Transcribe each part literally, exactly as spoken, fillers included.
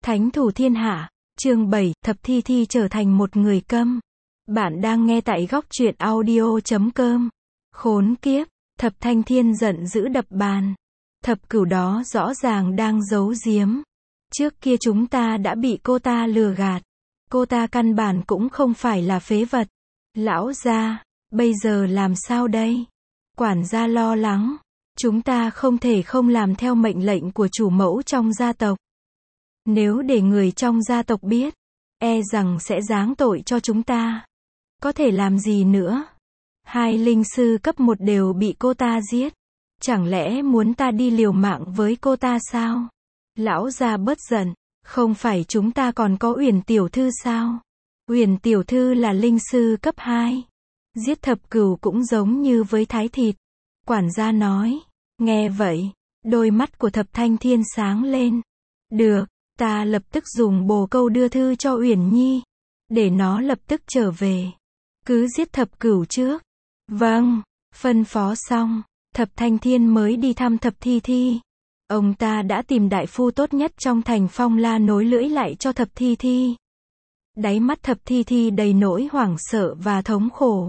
Thánh thủ thiên hạ, chương bảy, Thập Thi Thi trở thành một người câm. Bạn đang nghe tại góc truyện audio chấm com. Khốn kiếp, Thập Thanh Thiên giận dữ đập bàn. Thập Cửu đó rõ ràng đang giấu giếm. Trước kia chúng ta đã bị cô ta lừa gạt. Cô ta căn bản cũng không phải là phế vật. Lão gia, bây giờ làm sao đây? Quản gia lo lắng. Chúng ta không thể không làm theo mệnh lệnh của chủ mẫu trong gia tộc. Nếu để người trong gia tộc biết, e rằng sẽ giáng tội cho chúng ta. Có thể làm gì nữa? Hai linh sư cấp một đều bị cô ta giết. Chẳng lẽ muốn ta đi liều mạng với cô ta sao? Lão gia bớt giận, không phải chúng ta còn có Uyển tiểu thư sao? Uyển tiểu thư là linh sư cấp hai. Giết Thập Cửu cũng giống như với thái thịt. Quản gia nói. Nghe vậy, đôi mắt của Thập Thanh Thiên sáng lên. Được, ta lập tức dùng bồ câu đưa thư cho Uyển Nhi, để nó lập tức trở về. Cứ giết Thập Cửu trước. Vâng, phân phó xong, Thập Thanh Thiên mới đi thăm Thập Thi Thi. Ông ta đã tìm đại phu tốt nhất trong thành Phong La nối lưỡi lại cho Thập Thi Thi. Đáy mắt Thập Thi Thi đầy nỗi hoảng sợ và thống khổ.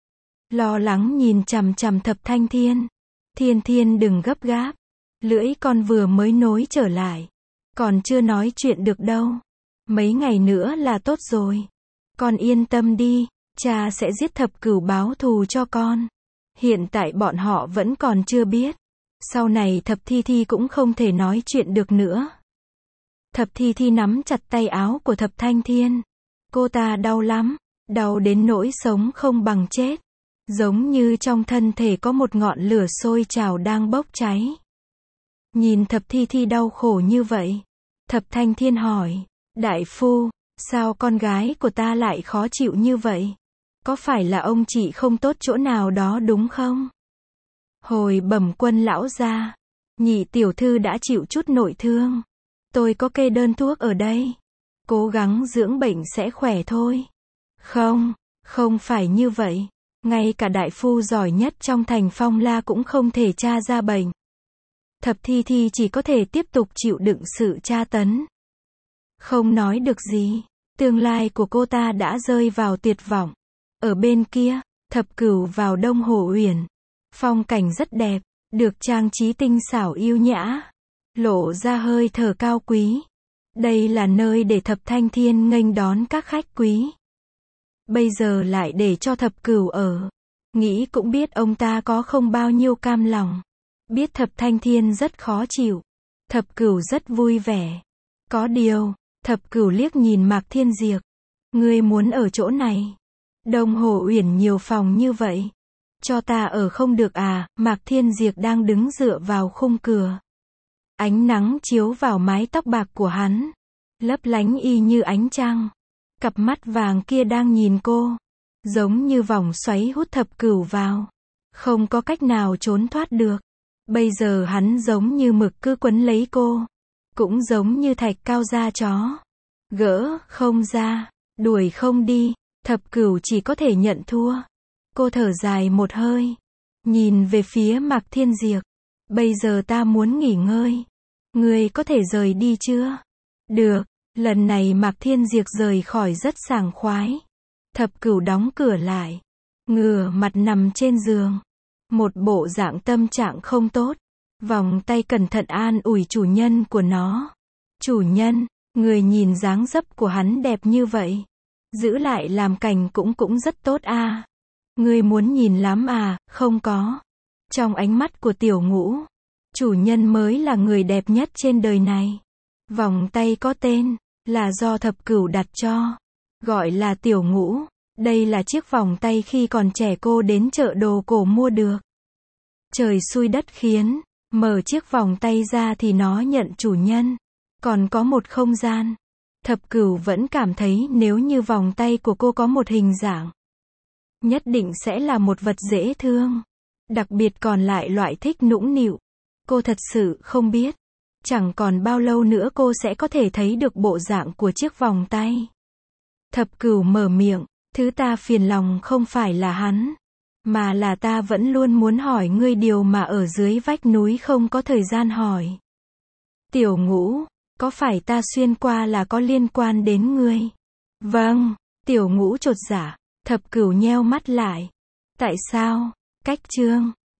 Lo lắng nhìn chằm chằm Thập Thanh Thiên. Thiên Thiên đừng gấp gáp. Lưỡi con vừa mới nối trở lại. Còn chưa nói chuyện được đâu. Mấy ngày nữa là tốt rồi. Con yên tâm đi. Cha sẽ giết Thập Cửu báo thù cho con. Hiện tại bọn họ vẫn còn chưa biết. Sau này Thập Thi Thi cũng không thể nói chuyện được nữa. Thập Thi Thi nắm chặt tay áo của Thập Thanh Thiên. Cô ta đau lắm. Đau đến nỗi sống không bằng chết. Giống như trong thân thể có một ngọn lửa sôi trào đang bốc cháy. Nhìn Thập Thi Thi đau khổ như vậy. Thập Thanh Thiên hỏi. Đại phu, sao con gái của ta lại khó chịu như vậy? Có phải là ông chị không tốt chỗ nào đó đúng không? Hồi bẩm quân lão gia, nhị tiểu thư đã chịu chút nội thương. Tôi có kê đơn thuốc ở đây. Cố gắng dưỡng bệnh sẽ khỏe thôi. Không, không phải như vậy. Ngay cả đại phu giỏi nhất trong thành Phong La cũng không thể tra ra bệnh. Thập Thi Thi chỉ có thể tiếp tục chịu đựng sự tra tấn. Không nói được gì. Tương lai của cô ta đã rơi vào tuyệt vọng. Ở bên kia, Thập Cửu vào Đông Hồ Uyển. Phong cảnh rất đẹp, được trang trí tinh xảo yêu nhã. Lộ ra hơi thở cao quý. Đây là nơi để Thập Thanh Thiên nghênh đón các khách quý. Bây giờ lại để cho Thập Cửu ở. Nghĩ cũng biết ông ta có không bao nhiêu cam lòng. Biết Thập Thanh Thiên rất khó chịu. Thập Cửu rất vui vẻ. Có điều, Thập Cửu liếc nhìn Mạc Thiên Diệp. Ngươi muốn ở chỗ này. Đông Hồ Uyển nhiều phòng như vậy. Cho ta ở không được à? Mạc Thiên Diệp đang đứng dựa vào khung cửa. Ánh nắng chiếu vào mái tóc bạc của hắn. Lấp lánh y như ánh trăng. Cặp mắt vàng kia đang nhìn cô. Giống như vòng xoáy hút Thập Cửu vào. Không có cách nào trốn thoát được. Bây giờ hắn giống như mực cứ quấn lấy cô. Cũng giống như thạch cao da chó. Gỡ không ra. Đuổi không đi. Thập Cửu chỉ có thể nhận thua. Cô thở dài một hơi. Nhìn về phía Mạc Thiên Diệp. Bây giờ ta muốn nghỉ ngơi. Ngươi có thể rời đi chưa? Được. Lần này Mạc Thiên Diệp rời khỏi rất sảng khoái. Thập Cửu đóng cửa lại. Ngửa mặt nằm trên giường. Một bộ dạng tâm trạng không tốt. Vòng tay cẩn thận an ủi chủ nhân của nó. Chủ nhân, người nhìn dáng dấp của hắn đẹp như vậy. Giữ lại làm cảnh cũng cũng rất tốt à. Ngươi muốn nhìn lắm à? Không có. Trong ánh mắt của Tiểu Ngũ, chủ nhân mới là người đẹp nhất trên đời này. Vòng tay có tên, là do Thập Cửu đặt cho. Gọi là Tiểu Ngũ. Đây là chiếc vòng tay khi còn trẻ cô đến chợ đồ cổ mua được. Trời xui đất khiến, mở chiếc vòng tay ra thì nó nhận chủ nhân. Còn có một không gian. Thập Cửu vẫn cảm thấy nếu như vòng tay của cô có một hình dạng, nhất định sẽ là một vật dễ thương. Đặc biệt còn lại loại thích nũng nịu. Cô thật sự không biết. Chẳng còn bao lâu nữa cô sẽ có thể thấy được bộ dạng của chiếc vòng tay. Thập Cửu mở miệng. Thứ ta phiền lòng không phải là hắn. Mà là ta vẫn luôn muốn hỏi ngươi điều mà ở dưới vách núi không có thời gian hỏi. Tiểu Ngũ, Có phải ta xuyên qua là có liên quan đến ngươi? Vâng, tiểu ngũ chột dạ, thập cửu nheo mắt lại. Tại sao? Cách chương